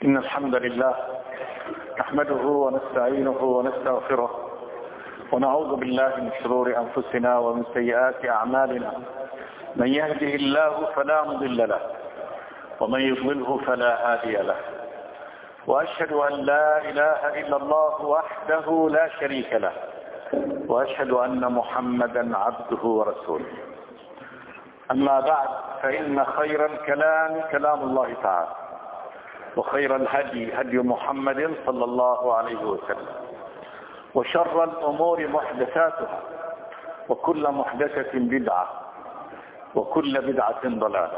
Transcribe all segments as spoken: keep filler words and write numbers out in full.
إن الحمد لله نحمده ونستعينه ونستغفره ونعوذ بالله من شرور أنفسنا ومن سيئات أعمالنا. من يهده الله فلا مضل له ومن يضلله فلا هادي له، وأشهد أن لا إله إلا الله وحده لا شريك له، وأشهد أن محمدا عبده ورسوله. أما بعد، فإن خير الكلام كلام الله تعالى، وخير الهدي هدي محمد صلى الله عليه وسلم، وشر الأمور محدثاتها، وكل محدثة بدعة، وكل بدعة ضلالة.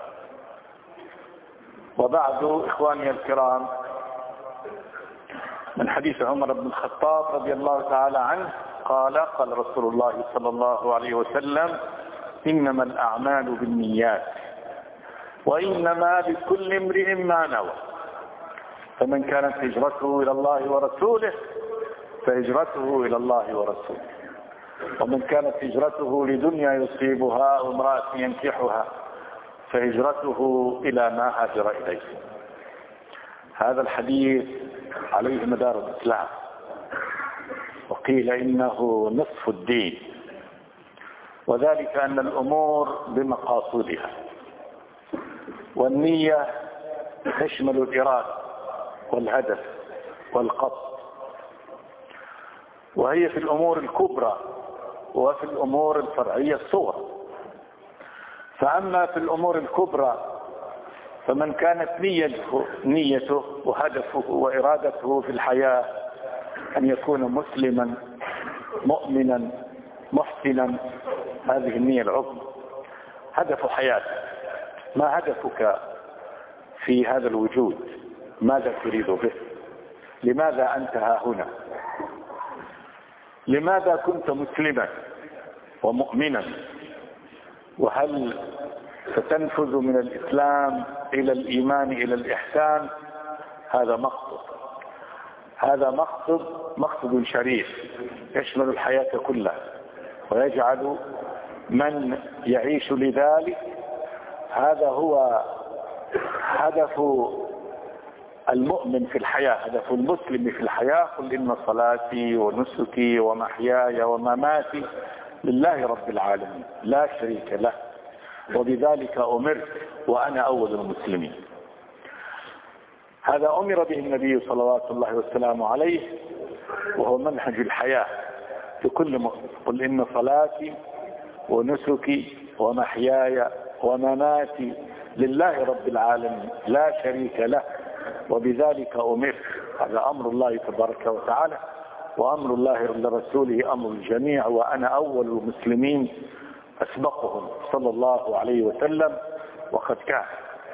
وبعد، إخواني الكرام، من حديث عمر بن الخطاب رضي الله تعالى عنه قال: قال رسول الله صلى الله عليه وسلم: إنما الأعمال بالنيات وإنما لكل امرئ ما نوى، فمن كانت هجرته إلى الله ورسوله فهجرته إلى الله ورسوله، ومن كانت هجرته لدنيا يصيبها أو امرأة ينكحها فهجرته إلى ما هاجر إليه. هذا الحديث عليه مدار الإسلام، وقيل إنه نصف الدين، وذلك أن الأمور بمقاصدها، والنية تشمل الإرادة والهدف والقصد، وهي في الأمور الكبرى وفي الأمور الفرعية الصغرى. فأما في الأمور الكبرى فمن كانت نيته, نيته وهدفه وإرادته في الحياة أن يكون مسلما مؤمنا محسنا، هذه النية العظمى، هدف حياتك. ما هدفك في هذا الوجود؟ ماذا تريد به؟ لماذا أنت ها هنا؟ لماذا كنت مسلما ومؤمنا؟ وهل ستنفذ من الإسلام إلى الإيمان إلى الإحسان؟ هذا مقصد، هذا مقصد مقصد شريف يشمل الحياة كلها، ويجعل من يعيش لذلك هذا هو هدف المؤمن في الحياة، هدف المسلم في الحياة. قل إن صلاتي ونسكي ومحياي ومماتي لله رب العالمين لا شريك له، وبذلك أمرت وأنا أول المسلمين. هذا أمر به النبي صلوات الله وسلامه عليه، وهو منهج الحياة لكل مؤمن. قل إن صلاتي ونسكي ومحياي ومماتي لله رب العالمين لا شريك له، وبذلك أمرت. هذا أمر الله تبارك وتعالى، وأمر الله لرسوله أمر الجميع، وأنا أول المسلمين أسبقهم صلى الله عليه وسلم، وقد كان.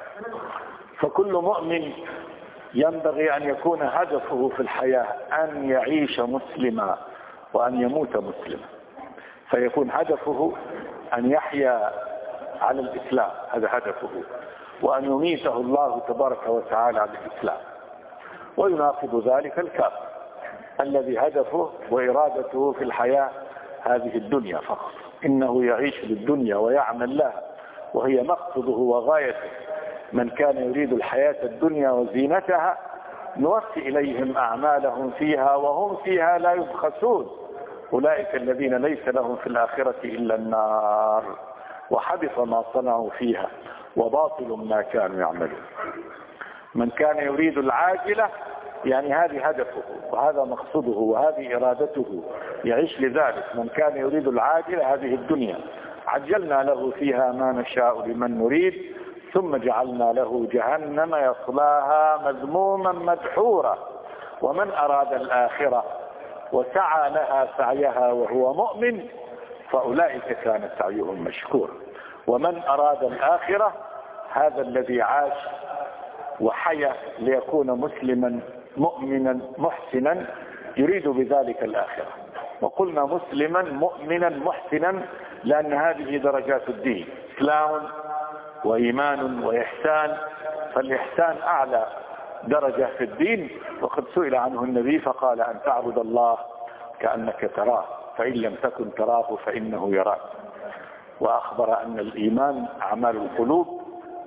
فكل مؤمن ينبغي أن يكون هدفه في الحياة أن يعيش مسلما وأن يموت مسلما، فيكون هدفه أن يحيا على الإسلام، هذا هدفه، وأن يميته الله تبارك وتعالى على الإسلام. ويناقض ذلك الكافر الذي هدفه وإرادته في الحياة هذه الدنيا فقط، إنه يعيش للدنيا ويعمل لها، وهي مقصده وغايته. من كان يريد الحياة الدنيا وزينتها نوفي إليهم أعمالهم فيها وهم فيها لا يبخسون، أولئك الذين ليس لهم في الآخرة إلا النار، وحبط ما صنعوا فيها وباطل ما كانوا يعملون. من كان يريد العاجلة، يعني هذه هدفه وهذا مقصده وهذه إرادته، يعيش لذلك. من كان يريد العاجلة، هذه الدنيا، عجلنا له فيها ما نشاء لمن نريد ثم جعلنا له جهنم يصلاها مذموما مدحورا. ومن أراد الآخرة وسعى لها سعيها وهو مؤمن فأولئك كان سعيهم مشكورا. ومن أراد الآخرة، هذا الذي عاش وحيا ليكون مسلما مؤمنا محسنا يريد بذلك الآخرة. وقلنا مسلما مؤمنا محسنا لأن هذه درجات الدين، إسلام وإيمان وإحسان، فالإحسان أعلى درجة في الدين. وقد سئل عنه النبي فقال: أن تعبد الله كأنك تراه، فإن لم تكن تراه فإنه يراك. وأخبر أن الإيمان أعمال القلوب،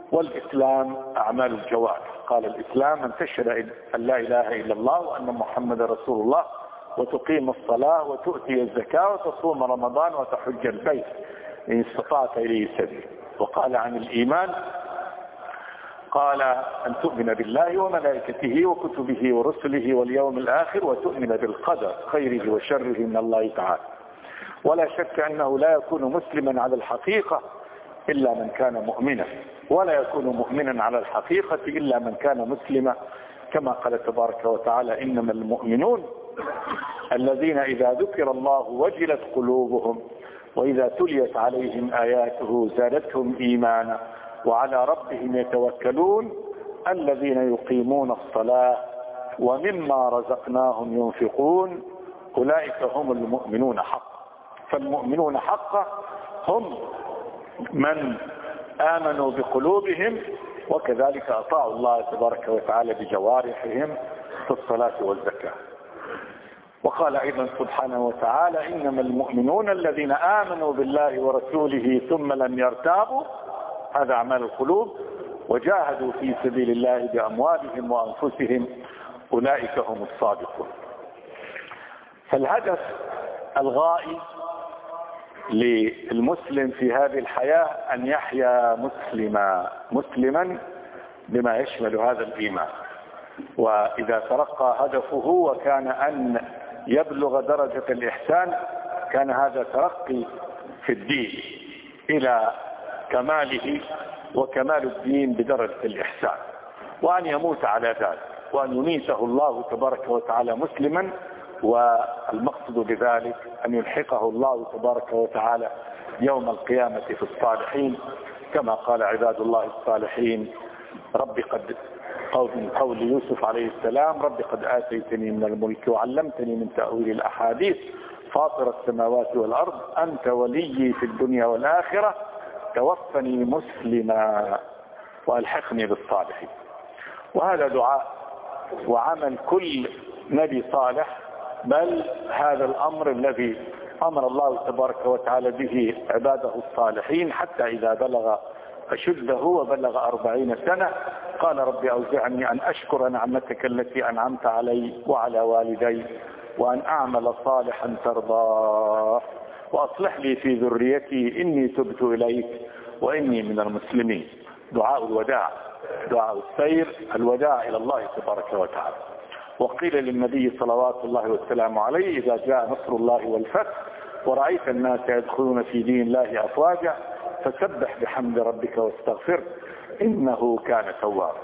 والإسلام أعمال الجوارح. قال الإسلام أن تشهد أن لا إله إلا الله وأن محمد رسول الله وتقيم الصلاة وتؤتي الزكاة وتصوم رمضان وتحج البيت إن استطعت إليه سبيل. وقال عن الإيمان قال أن تؤمن بالله وملائكته وكتبه ورسله واليوم الآخر وتؤمن بالقدر خيره وشره من الله تعالى. ولا شك أنه لا يكون مسلما على الحقيقة إلا من كان مؤمنا، ولا يكون مؤمنا على الحقيقة إلا من كان مسلما، كما قال تبارك وتعالى إنما المؤمنون الذين إذا ذكر الله وجلت قلوبهم وإذا تليت عليهم آياته زادتهم إيمانا وعلى ربهم يتوكلون الذين يقيمون الصلاة ومما رزقناهم ينفقون أولئك هم المؤمنون حقا. فالمؤمنون حقا هم من آمنوا بقلوبهم وكذلك أطاعوا الله تبارك وتعالى بجوارحهم في الصلاة والزكاة. وقال أيضا سبحانه وتعالى إنما المؤمنون الذين آمنوا بالله ورسوله ثم لم يرتابوا، هذا أعمال القلوب، وجاهدوا في سبيل الله بأموالهم وأنفسهم أولئك هم الصادقون. فالهدف الغائي للمسلم في هذه الحياة أن يحيا مسلما مسلما بما يشمل هذا الإيمان. وإذا ترقى هدفه وكان أن يبلغ درجة الإحسان كان هذا ترقي في الدين إلى كماله، وكمال الدين بدرجة الإحسان، وأن يموت على ذلك وأن يميته الله تبارك وتعالى مسلما. والمقصد بذلك أن يلحقه الله تبارك وتعالى يوم القيامة في الصالحين، كما قال عباد الله الصالحين رب قد قول من قول يوسف عليه السلام رب قد آتيتني من الملك وعلمتني من تأويل الأحاديث فاطر السماوات والأرض أنت ولي في الدنيا والآخرة توفني مسلما وألحقني بالصالحين. وهذا دعاء وعمل كل نبي صالح، بل هذا الأمر الذي أمر الله تبارك وتعالى به عباده الصالحين حتى إذا بلغ أشده وبلغ أربعين سنة قال رب أوزعني أن أشكر نعمتك التي أنعمت علي وعلى والدي وأن أعمل صالحا ترضاه وأصلح لي في ذريتي إني تبت إليك وإني من المسلمين. دعاء الوداع، دعاء السير، الوداع إلى الله تبارك وتعالى. وقيل للنبي صلوات الله والسلام عليه إذا جاء نصر الله والفتح ورأيت الناس يدخلون في دين الله أفواجا فسبح بحمد ربك واستغفر إنه كان توابا.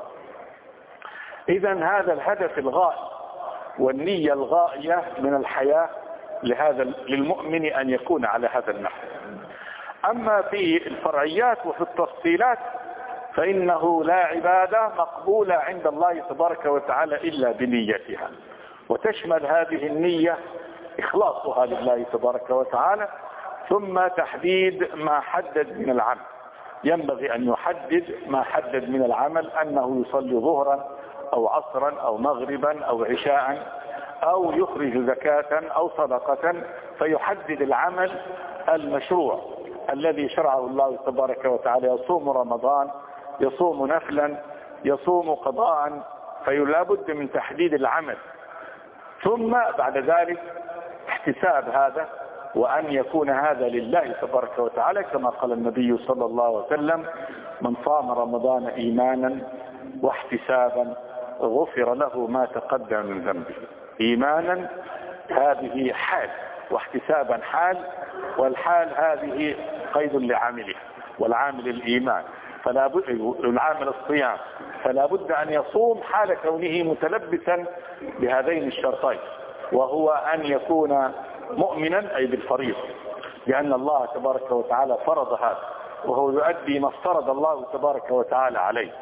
إذن هذا الهدف الغائي والنية الغائية من الحياة لهذا للمؤمن أن يكون على هذا النحو. أما في الفرعيات وفي التفصيلات فإنه لا عبادة مقبولة عند الله تبارك وتعالى إلا بنيتها، وتشمل هذه النية إخلاصها لله تبارك وتعالى، ثم تحديد ما حدد من العمل. ينبغي أن يحدد ما حدد من العمل أنه يصلي ظهرا أو عصرا أو مغربا أو عشاء أو يخرج زكاة أو صدقة، فيحدد العمل المشروع الذي شرعه الله تبارك وتعالى. يصوم رمضان، يصوم نفلا، يصوم قضاء، فلا بد من تحديد العمل. ثم بعد ذلك احتساب هذا، وأن يكون هذا لله تبارك وتعالى كما قال النبي صلى الله عليه وسلم من صام رمضان إيمانا واحتسابا غفر له ما تقدم من ذنبه. إيمانا هذه حال، واحتسابا حال، والحال هذه قيد لعامله، والعامل الإيمان فلا بد العامل الصيام فلا بد أن يصوم حال كونه متلبسا بهذين الشرطين، وهو أن يكون مؤمنا أي بالفريضة، لأن الله تبارك وتعالى فرض هذا، وهو يؤدي ما افترض الله تبارك وتعالى عليه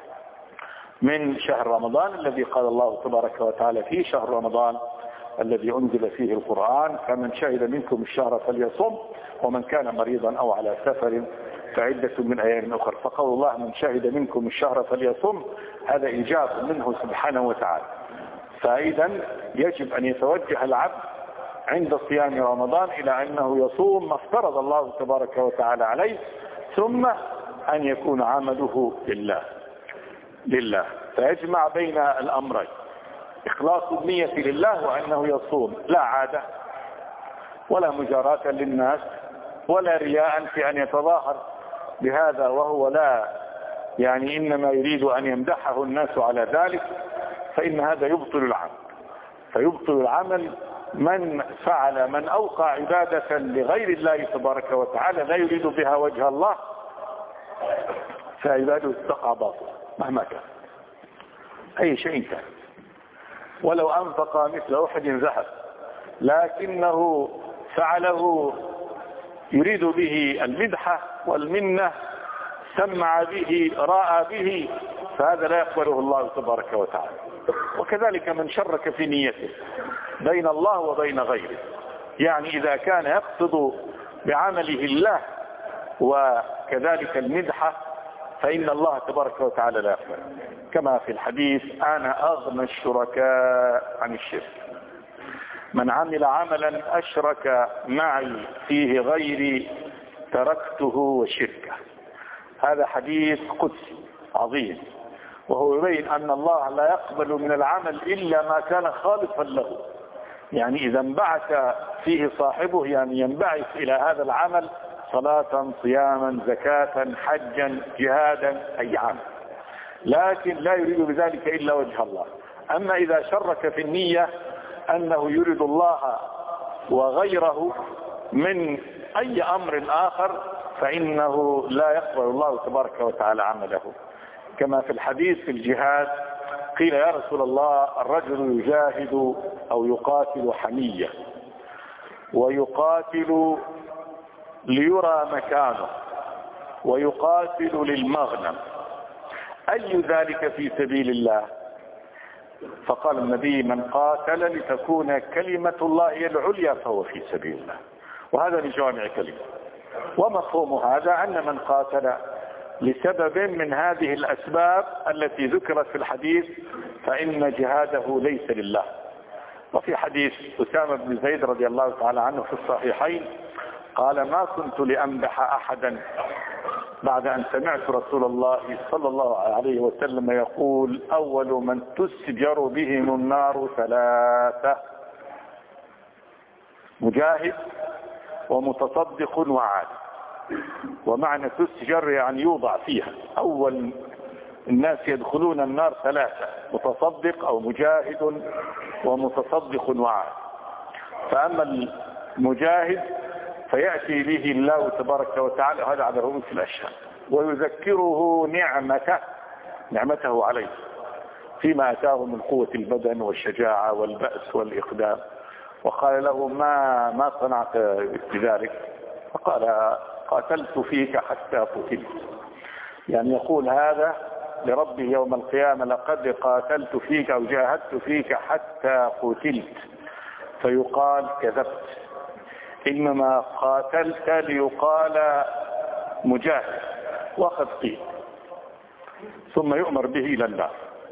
من شهر رمضان الذي قال الله تبارك وتعالى فيه شهر رمضان الذي أنزل فيه القرآن فمن شهد منكم الشهر فليصم ومن كان مريضا أو على سفر فعدة من أيام أخرى. فقول الله من شهد منكم الشهر فليصم هذا إيجاب منه سبحانه وتعالى. فإذا يجب أن يتوجه العبد عند صيام رمضان إلى أنه يصوم ما افترض الله تبارك وتعالى عليه، ثم أن يكون عمله لله لله فيجمع بين الأمرين، إخلاص النية لله وأنه يصوم لا عادة ولا مجاراة للناس ولا رياء في أن يتظاهر بهذا وهو لا يعني إنما يريد أن يمدحه الناس على ذلك، فإن هذا يبطل العمل. فيبطل العمل من فعل من أوقع عبادة لغير الله تبارك وتعالى لا يريد بها وجه الله، فعباده تقع باطل مهما كان أي شيء كان، ولو أنفق مثل أحد ذهب لكنه فعله يريد به المدحة والمنة، سمع به رأى به، فهذا لا يقبله الله تبارك وتعالى. وكذلك من شرك في نيته بين الله وبين غيره، يعني إذا كان يقصد بعمله الله وكذلك المدحة فإن الله تبارك وتعالى لا يقبل، كما في الحديث أنا أغنى الشركاء عن الشرك، من عمل عملا أشرك معي فيه غيري تركته وشركه. هذا حديث قدسي عظيم، وهو يبين أن الله لا يقبل من العمل إلا ما كان خالصا له، يعني إذا انبعث فيه صاحبه يعني ينبعث إلى هذا العمل صلاة صياما زكاة حجا جهادا أي عمل، لكن لا يريد بذلك إلا وجه الله. أما إذا شرك في النية أنه يريد الله وغيره من أي أمر آخر فإنه لا يقبل الله تبارك وتعالى عمله، كما في الحديث في الجهاد قيل يا رسول الله الرجل يجاهد أو يقاتل حمية ويقاتل ليرى مكانه ويقاتل للمغنم، أي ذلك في سبيل الله؟ فقال النبي من قاتل لتكون كلمة الله هي العليا فهو في سبيل الله. وهذا لجوامع كلمة. ومفهوم هذا أن من قاتل لسبب من هذه الأسباب التي ذكرت في الحديث فإن جهاده ليس لله. وفي حديث أسامة بن زيد رضي الله تعالى عنه في الصحيحين قال ما كنت لأمدح أحدا بعد أن سمعت رسول الله صلى الله عليه وسلم يقول أول من تسجر بهم النار ثلاثة: مجاهد ومتصدق وعالم. ومعنى تسجر يعني يوضع فيها، أول الناس يدخلون النار ثلاثة: متصدق أو مجاهد ومتصدق وعالم. فأما المجاهد فيأتي به الله تبارك وتعالى هذا على رؤوس الأشهاد ويذكره نعمته نعمته عليه فيما أتاه من قوة البدن والشجاعة والبأس والإقدام، وقال له ما ما صنعت بذلك؟ فقال قاتلت فيك حتى قتلت، يعني يقول هذا لربه يوم القيامة لقد قاتلت فيك أو جاهدت فيك حتى قتلت، فيقال كذبت، إنما قاتلت ليقال مجاهد وقد قيل، ثم يؤمر به إلى النار.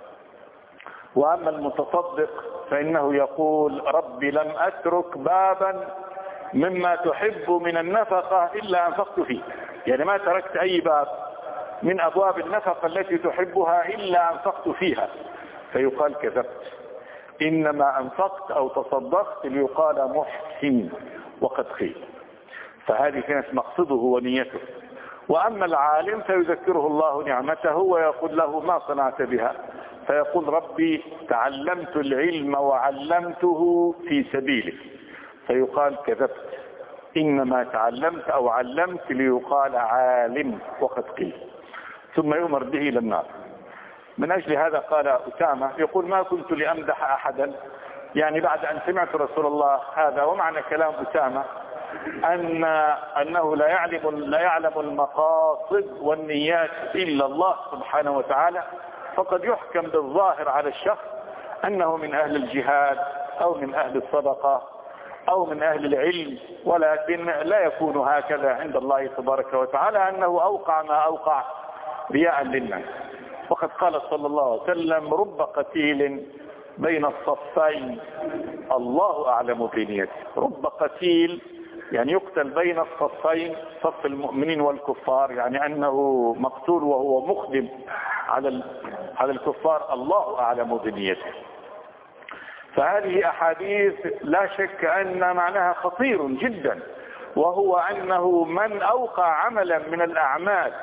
وأما المتصدق فإنه يقول ربي لم أترك بابا مما تحب من النفقة إلا أنفقت فيه، يعني ما تركت أي باب من أبواب النفقة التي تحبها إلا أنفقت فيها، فيقال كذبت، إنما أنفقت أو تصدقت ليقال محسن وقد قيل. فهذه كانت مقصده ونيته. وأما العالم فيذكره الله نعمته ويقول له ما صنعت بها؟ فيقول ربي تعلمت العلم وعلمته في سبيلك، فيقال كذبت، إنما تعلمت أو علمت ليقال عالم وقد قيل، ثم يؤمر به إلى النار. من أجل هذا قال أسامة يقول ما كنت لأمدح أحدا، يعني بعد أن سمعت رسول الله هذا. ومعنى كلام أسامة أن أنه لا يعلم لا يعلم المقاصد والنيات إلا الله سبحانه وتعالى، فقد يحكم بالظاهر على الشخص أنه من أهل الجهاد أو من أهل الصدقة أو من أهل العلم، ولكن لا يكون هكذا عند الله تبارك وتعالى، أنه أوقع ما أوقع رياء للناس. وقد قال صلى الله عليه وسلم رب قتيل بين الصفين الله أعلم بنيته. رب قتيل يعني يقتل بين الصفين، صف المؤمنين والكفار، يعني أنه مقتول وهو مقدم على على الكفار، الله أعلم بنيته. فهذه أحاديث لا شك أن معناها خطير جدا، وهو أنه من أوقع عملا من الأعمال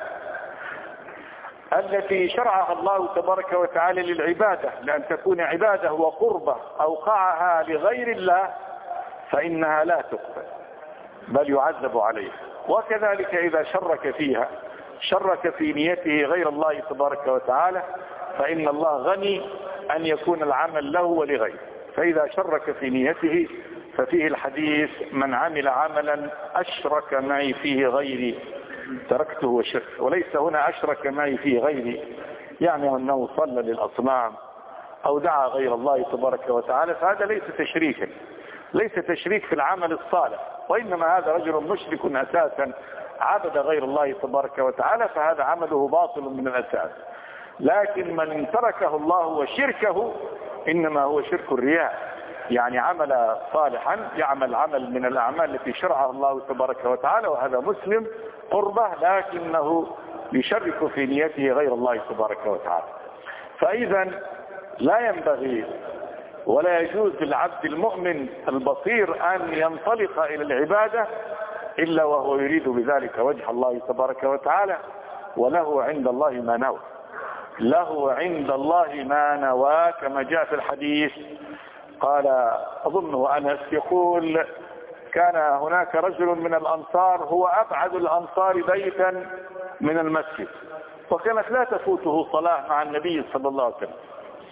التي شرعها الله تبارك وتعالى للعبادة لأن تكون عبادة وقربة أوقعها لغير الله فإنها لا تقبل بل يعذب عليها. وكذلك إذا شرك فيها، شرك في نيته غير الله تبارك وتعالى، فإن الله غني أن يكون العمل له ولغيره. فإذا شرك في نيته ففيه الحديث: من عمل عملا أشرك معي فيه غيري تركته وشركه. وليس هنا أشرك معي فيه غيري يعني أنه صلى للأصنام أو دعا غير الله تبارك وتعالى، فهذا ليس تشريكا، ليس تشريك في العمل الصالح، وإنما هذا رجل مشرك أساسا عبد غير الله تبارك وتعالى، فهذا عمله باطل من الأساس. لكن من تركه الله وشركه إنما هو شرك الرياء، يعني عمل صالحا، يعمل عمل من الأعمال التي شرعها الله تبارك وتعالى وهذا مسلم قربة، لكنه يشرك في نيته غير الله تبارك وتعالى. فإذا لا ينبغي ولا يجوز للعبد المؤمن البصير أن ينطلق إلى العبادة إلا وهو يريد بذلك وجه الله تبارك وتعالى، وله عند الله ما نوى، له عند الله ما نوى، كما جاء في الحديث. قال أظنه أنس يقول: كان هناك رجل من الأنصار هو أبعد الأنصار بيتا من المسجد، وكانت لا تفوته صلاة مع النبي صلى الله عليه وسلم.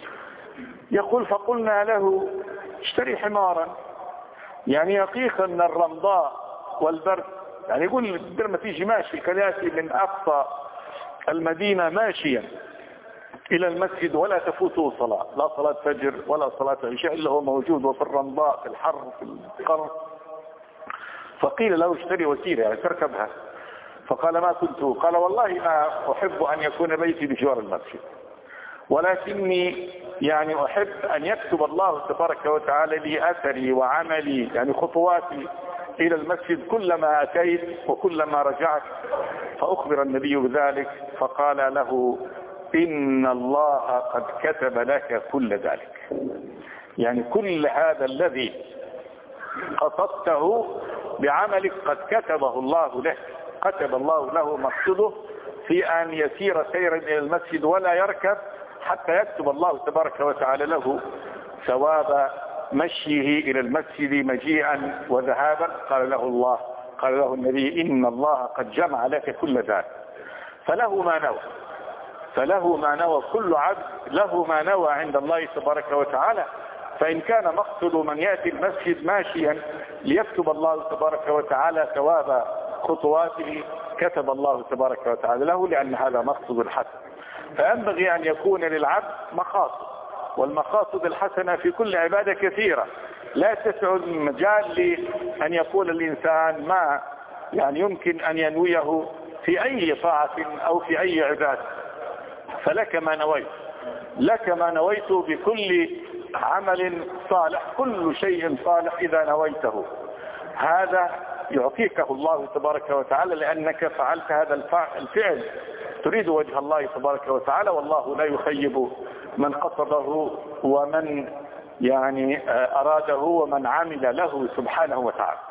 يقول: فقلنا له: اشتري حمارا يعني يقيك من الرمضاء والبرد، يعني يقول بدل ما تيجي ماشي كان ياتي من أقصى المدينة ماشيا إلى المسجد ولا تفوته صلاة، لا صلاة فجر ولا صلاة عشاء إلا هو موجود، وفي الرمضاء في الحر في القرن. فقيل له: اشتري وسيلة يعني تركبها. فقال: ما كنت، قال: والله ما أحب أن يكون بيتي بجوار المسجد، ولكني يعني أحب أن يكتب الله تبارك وتعالى لي أثري وعملي، يعني خطواتي إلى المسجد كلما أتيت وكلما رجعت. فأخبر النبي بذلك فقال له: إن الله قد كتب لك كل ذلك، يعني كل هذا الذي قصدته بعملك قد كتبه الله لك، كتب الله له مقصده في أن يسير سيرا إلى المسجد ولا يركب حتى يكتب الله تبارك وتعالى له ثواب مشيه إلى المسجد مجيئا وذهابا. قال له الله قال له النبي: إن الله قد جمع لك كل ذلك. فله ما نوى، فله ما نوى، كل عبد له ما نوى عند الله تبارك وتعالى. فإن كان مقصد من يأتي المسجد ماشيا ليكتب الله تبارك وتعالى ثواب خطواته كتب الله تبارك وتعالى له، لأن هذا مقصد الحسن. فينبغي أن يكون للعبد مقاصد، والمقاصد الحسنة في كل عبادة كثيرة، لا تسع المجال لأن يقول الإنسان ما يعني يمكن أن ينويه في أي طاعة أو في أي عبادة. فلك ما نويت، لك ما نويت بكل عمل صالح، كل شيء صالح إذا نويته هذا يعطيكه الله تبارك وتعالى، لأنك فعلت هذا الفعل تريد وجه الله تبارك وتعالى، والله لا يخيب من قصده ومن يعني أراده ومن عمل له سبحانه وتعالى.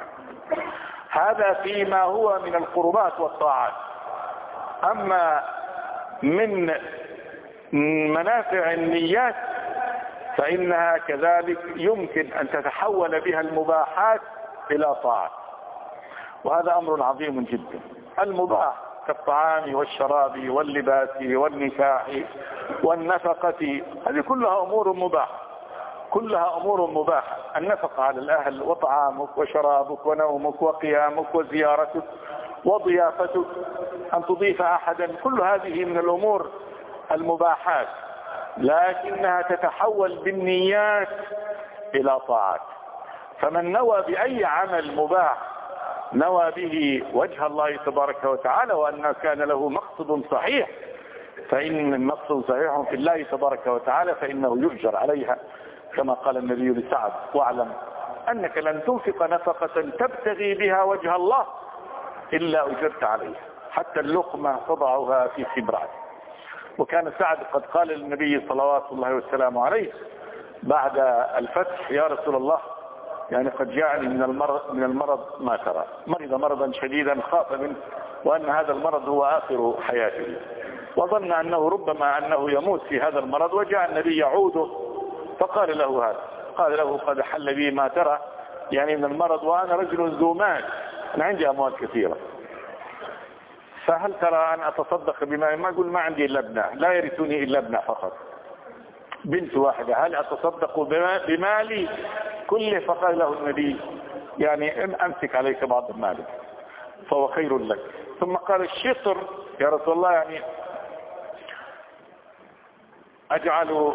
هذا فيما هو من القربات والطاعات. أما من منافع النيات فإنها كذلك يمكن أن تتحول بها المباحات إلى طاعات، وهذا أمر عظيم جدا. المباح كالطعام والشراب واللباس والنكاح والنفقة، هذه كلها أمور مباحة، كلها أمور مباحة. النفقة على الأهل وطعامك وشرابك ونومك وقيامك وزيارتك وضيافتك، أن تضيف أحدا، كل هذه من الأمور المباحات، لكنها تتحول بالنيات إلى طاعات. فمن نوى بأي عمل مباح نوى به وجه الله تبارك وتعالى، وأن كان له مقصد صحيح، فإن المقصد صحيح في الله تبارك وتعالى فإنه يؤجر عليها، كما قال النبي لسعد: واعلم أنك لن تنفق نفقة تبتغي بها وجه الله إلا أجرت عليها حتى اللقمة تضعها في سبرات. وكان سعد قد قال للنبي صلوات الله وسلامه عليه بعد الفتح: يا رسول الله، يعني قد جاءني من المرض من المرض ما ترى، مرض مرضا شديدا خاف منه وأن هذا المرض هو آخر حياته، وظن أنه ربما أنه يموت في هذا المرض، وجاء النبي يعوده فقال له هذا، قال له: قد حل بي ما ترى، يعني من المرض، وأنا رجل ذو مال، أنا عندي أموال كثيرة، فهل ترى أن أتصدق بما ما أقول ما عندي إلا ابنة، لا يرثني إلا ابنة فقط، بنت واحدة، هل أتصدق بمالي كله؟ فقال له النبي: يعني أمسك عليك بعض مالك فهو خير لك. ثم قال: الشطر يا رسول الله، يعني أجعل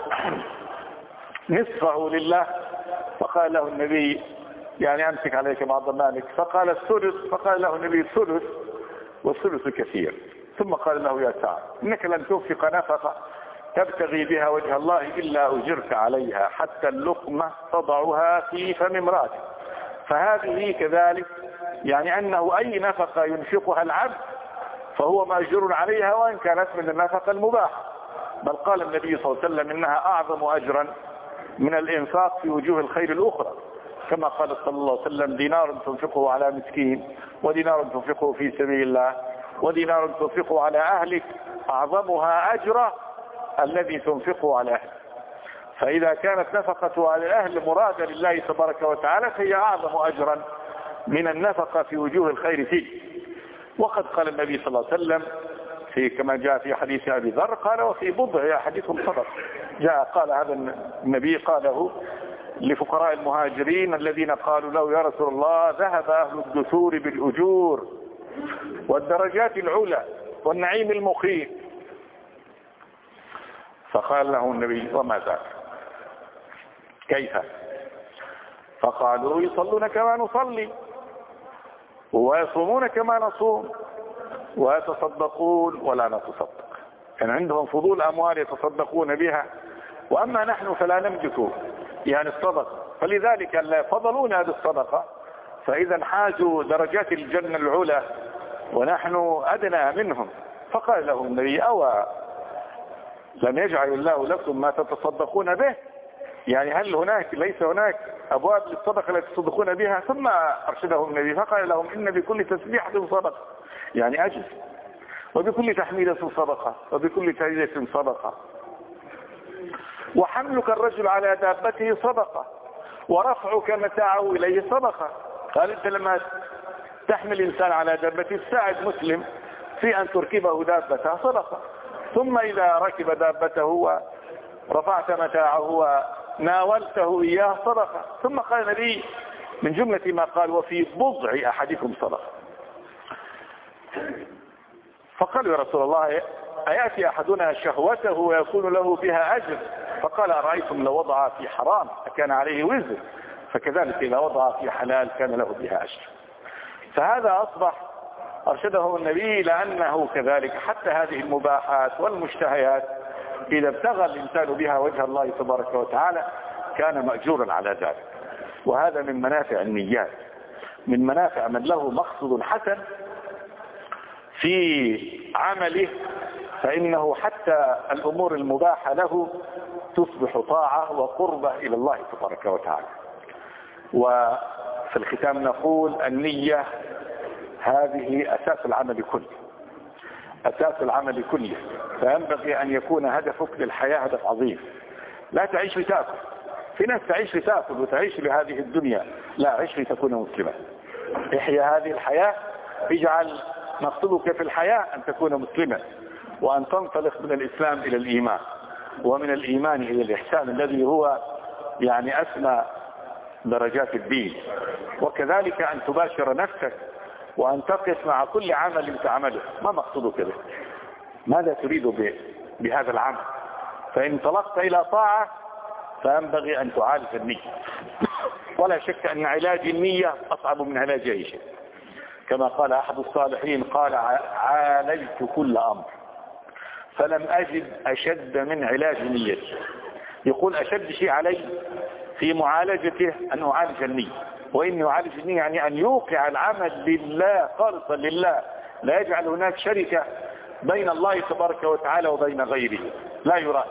نصفه لله؟ فقال له النبي: يعني أمسك عليك بعض مالك. فقال: الثلث. فقال له النبي: الثلث، والثلث كثير. ثم قال له: يا سعد، إنك لن تنفق نفقة تبتغي بها وجه الله إلا أجرت عليها حتى اللقمة تضعها في فم امرأتك. فهذه كذلك، يعني أنه أي نفقة ينفقها العبد فهو مأجور عليها وإن كانت من النفقة المباحة، بل قال النبي صلى الله عليه وسلم: إنها أعظم أجرا من الإنفاق في وجوه الخير الأخرى، كما قال صلى الله عليه وسلم: دينار تنفقه على مسكين، ودينار تنفقه في سبيل الله، ودينار تنفقه على أهلك، أعظمها أجرا الذي تنفقه على أهلك. فإذا كانت نفقة على الأهل مرادة لله تبارك وتعالى فهي أعظم أجرا من النفقة في وجوه الخير فيه. وقد قال النبي صلى الله عليه وسلم في كما جاء في حديث أبي ذر قال: وفي بضع أحدكم صدق. جاء قال هذا النبي قاله لفقراء المهاجرين الذين قالوا له: يا رسول الله، ذهب أهل الدثور بالأجور والدرجات العلى والنعيم المقيم. فقال له النبي: وما ذاك؟ كيف؟ فقالوا: يصلون كما نصلي، ويصومون كما نصوم، ويتصدقون ولا نتصدق. كان عندهم فضول أموال يتصدقون بها، وأما نحن فلا نملك يعني الصدقة، فلذلك لا يفضلون هذه الصدقة، فإذا حازوا درجات الجنة العلى ونحن أدنى منهم. فقال له النبي: أو لم يجعل الله لكم ما تتصدقون به؟ يعني هل هناك ليس هناك أبواب للصدقة التي تصدقون بها؟ ثم أرشدهم النبي فقال لهم: إن بكل تسبيحة صدقة، يعني أجل، وبكل تحميدة صدقة، وبكل تهليلة صدقة، وحملك الرجل على دابته صدقة، ورفعك متاعه إليه صدقة. قال: أنت لما تحمل إنسان على دابته تساعد مسلم في أن تركبه دابته صدقة، ثم إذا ركب دابته ورفعت متاعه وناولته إياه صدقة. ثم قال النبي من جملة ما قال: وفي بضع أحدكم صدقة. فقال: يا رسول الله، أيأتي أحدنا شهوته ويكون له بها أجر؟ فقال: أرأيتم لو وضع في حرام كان عليه وزر، فكذلك إذا وضع في حلال كان له بها أجر. فهذا أصبح أرشده النبي لأنه كذلك حتى هذه المباحات والمشتهيات إذا ابتغى الإنسان بها وجه الله تبارك وتعالى كان مأجورا على ذلك. وهذا من منافع النيات، من منافع من له مقصد حسن في عمله، فإنه حتى الأمور المباحة له تصبح طاعة وقربة إلى الله تبارك وتعالى. وفي الختام نقول: النية هذه أساس العمل كله، أساس العمل كله، فينبغي أن يكون هدفك للحياة هدف عظيم. لا تعيش لتأكل، في ناس تعيش لتأكل وتعيش لهذه الدنيا، لا، عيش لتكون مسلما. احيا هذه الحياة، اجعل مقصودك في الحياة أن تكون مسلما، وأن تنطلق من الإسلام إلى الإيمان، ومن الإيمان إلى الإحسان الذي هو يعني أسمى درجات الدين. وكذلك أن تباشر نفسك وأن تقف مع كل عمل تعمله، ما مقصودك به؟ ماذا تريد بهذا العمل؟ فإن انطلقت إلى طاعة فينبغي أن تعالج النية. ولا شك أن علاج النية أصعب من علاج أي شيء، كما قال أحد الصالحين: قال: عالجت كل أمر فلم أجد أشد من علاج نيتي. يقول: أشد شيء علي في معالجته أن أعالج النية، وإن يعالج النية يعني أن يوقع العمل لله خالصا لله، لا يجعل هناك شركة بين الله تبارك وتعالى وبين غيره، لا يراد.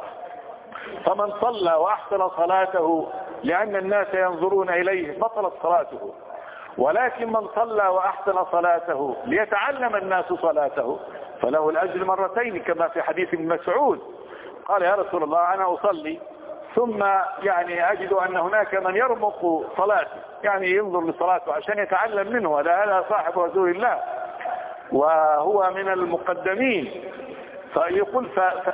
فمن صلى وأحسن صلاته لأن الناس ينظرون إليه بطلت صلاته، ولكن من صلى وأحسن صلاته ليتعلم الناس صلاته فله الأجر مرتين، كما في حديث ابن مسعود قال يا رسول الله أنا أصلي ثم يعني أجد أن هناك من يرمق صلاته، يعني ينظر لصلاته عشان يتعلم منه، هذا صاحب رسول الله وهو من المقدمين، فيقول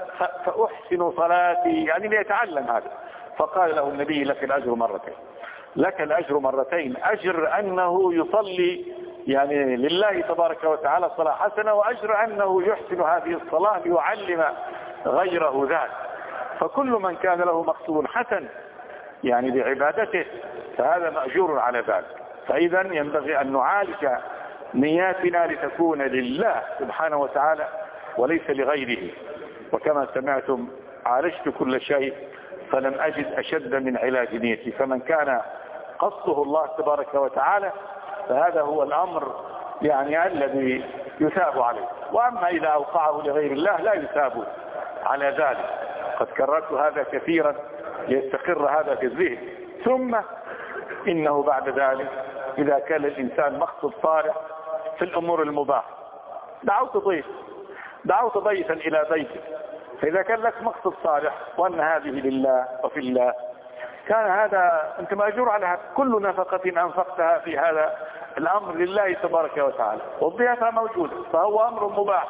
فأحسن صلاتي يعني ليتعلم هذا. فقال له النبي لك الأجر مرتين، لك الأجر مرتين، أجر أنه يصلي يعني لله تبارك وتعالى صلاة حسنة، وأجر أنه يحسن هذه الصلاة ليعلم غيره ذلك. فكل من كان له مقصود حسن يعني بعبادته فهذا مأجور على ذلك. فإذا ينبغي أن نعالج نياتنا لتكون لله سبحانه وتعالى وليس لغيره. وكما سمعتم عالجت كل شيء فلم أجد أشد من علاج نيتي، فمن كان قصده الله تبارك وتعالى فهذا هو الأمر يعني الذي يثاب عليه، وأما إذا أوقعه لغير الله لا يثاب على ذلك. قد كررت هذا كثيرا ليستقر هذا في الذهن. ثم إنه بعد ذلك إذا كان الإنسان مقصد صالح في الأمور المباحة، دعوت ضيف دعوت ضيفا إلى بيتك، فإذا كان لك مقصد صالح وأن هذه لله وفي الله كان هذا أنت مأجور على هذا. كل نفقة أنفقتها في هذا الأمر لله تبارك وتعالى والضيافة موجودة فهو أمر مباح،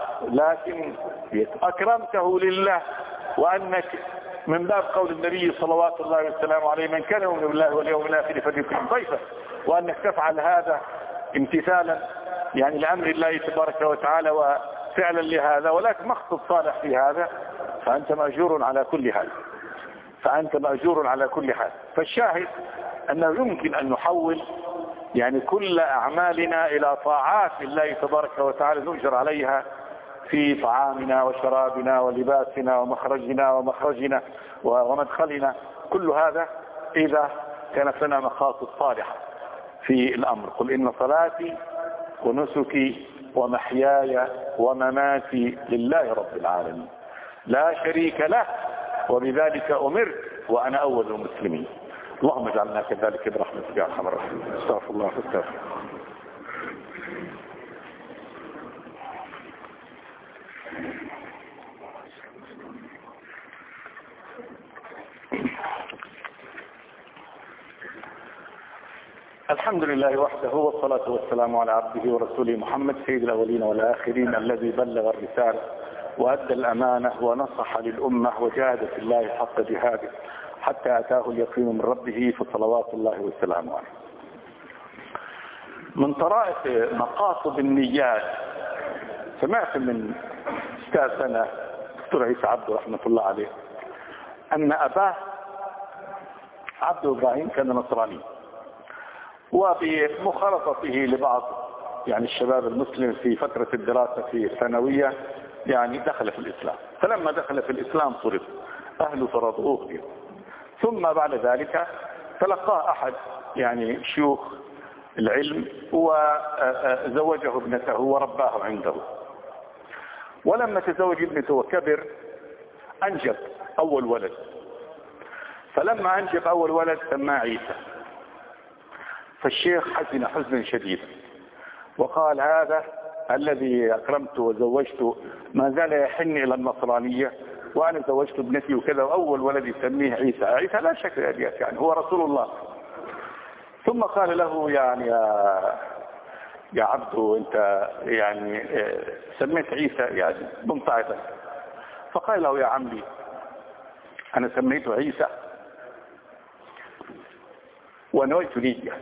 لكن أكرمته لله، وأنك من باب قول النبي صلوات الله وسلامه عليه من كان يؤمن بالله واليوم الآخر فليكرم ضيفه، وأنك تفعل هذا امتثالا يعني لأمر الله تبارك وتعالى وفعلا لهذا، ولك مقصد صالح في هذا فأنت مأجور على كل حال فأنت مأجور على كل حال. فالشاهد أنه يمكن أن نحول يعني كل أعمالنا إلى طاعات الله تبارك وتعالى نؤجر عليها في طعامنا وشرابنا ولباسنا ومخرجنا ومخرجنا ومدخلنا، كل هذا إذا كانت لنا مقاصد صالحة في الأمر. قل إن صلاتي ونسكي ومحياي ومماتي لله رب العالمين لا شريك له وبذلك أمرت وأنا أول المسلمين. اللهم اجعلنا كذلك برحمتك يا أرحم الراحمين. استغفر الله فاستغفر. الحمد لله وحده والصلاة والسلام على عبده ورسوله محمد سيد الأولين والآخرين الذي بلغ الرسالة وأدى الأمانة ونصح للأمة وجاهد في الله حق جهاده حتى أتاه اليقين من ربه فصلوات الله وسلامه عليه. من طرائف مقاصد النيات سمعت من أستاذنا دكتور عيسى عبده رحمة الله عليه أن أباه عبد إبراهيم كان نصراني، وبمخالطته لبعض يعني الشباب المسلم في فترة الدراسة في الثانوية يعني دخل في الإسلام، فلما دخل في الإسلام صرف أهله فرضوه فيه. ثم بعد ذلك تلقاه أحد يعني شيوخ العلم وزوجه ابنته ورباه عنده، ولما تزوج ابنته وكبر أنجب أول ولد، فلما أنجب أول ولد سماه عيسى، فالشيخ حزن حزنا شديدا وقال هذا الذي أكرمته وزوجته ما زال يحن إلى النصرانية وأنا زوجت ابنتي وكذا وأول ولد يسميه عيسى. عيسى لا شك يعني هو رسول الله. ثم قال له يعني يا, يا عبده أنت يعني سميت عيسى يعني ممتعضا، فقال له يا عمي أنا سميته عيسى ونويت نية،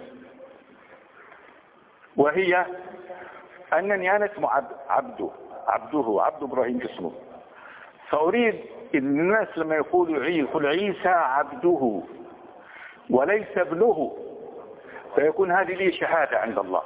وهي أنني أنا اسمه عبده عبده عبد إبراهيم اسمه، فأريد إن الناس لما يقولوا يقول عيسى عبده وليس ابنه فيكون هذه لي شهادة عند الله.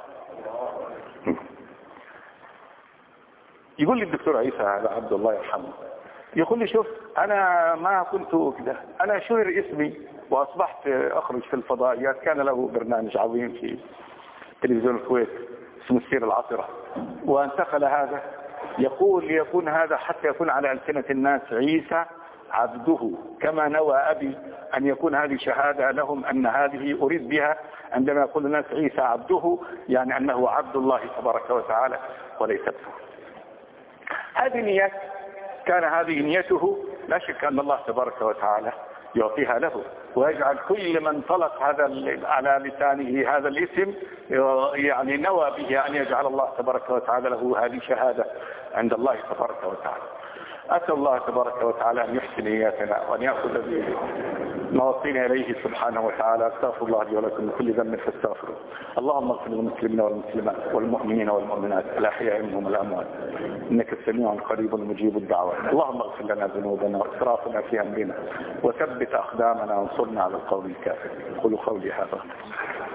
يقول لي الدكتور عيسى هذا عبد الله يرحمه يقول لي شوف انا ما كنت كده، انا شهر اسمي واصبحت اخرج في الفضائيات. كان له برنامج عظيم في تلفزيون الكويت اسمه السيرة العطرة، وانتقل هذا يقول ليكون هذا حتى يكون على ألسنة الناس عيسى عبده، كما نوى أبي أن يكون هذه شهادة لهم أن هذه أريد بها عندما يقول الناس عيسى عبده، يعني أنه عبد الله تبارك وتعالى وليس ابنه. هذه نية، كان هذه نيته، لا شك أن الله تبارك وتعالى يعطيها له، ويجعل كل من طلق هذا على لسانه هذا الاسم يعني نوى به أن يجعل الله تبارك وتعالى له هذه شهادة عند الله تبارك وتعالى. أسأل الله تبارك وتعالى أن يحسن نياتنا وأن يأخذ بنواصينا إليه سبحانه وتعالى. استغفر الله لي ولكم من كل ذنب فاستغفروه. اللهم اغفر للمسلمين والمسلمات والمؤمنين والمؤمنات الأحياء منهم الأموات، إنك السميع القريب المجيب الدعوات. اللهم اغفر لنا ذنوبنا وإسرافنا في أمرنا وثبت أقدامنا وانصرنا على القوم الكافر. قولوا قولي هذا.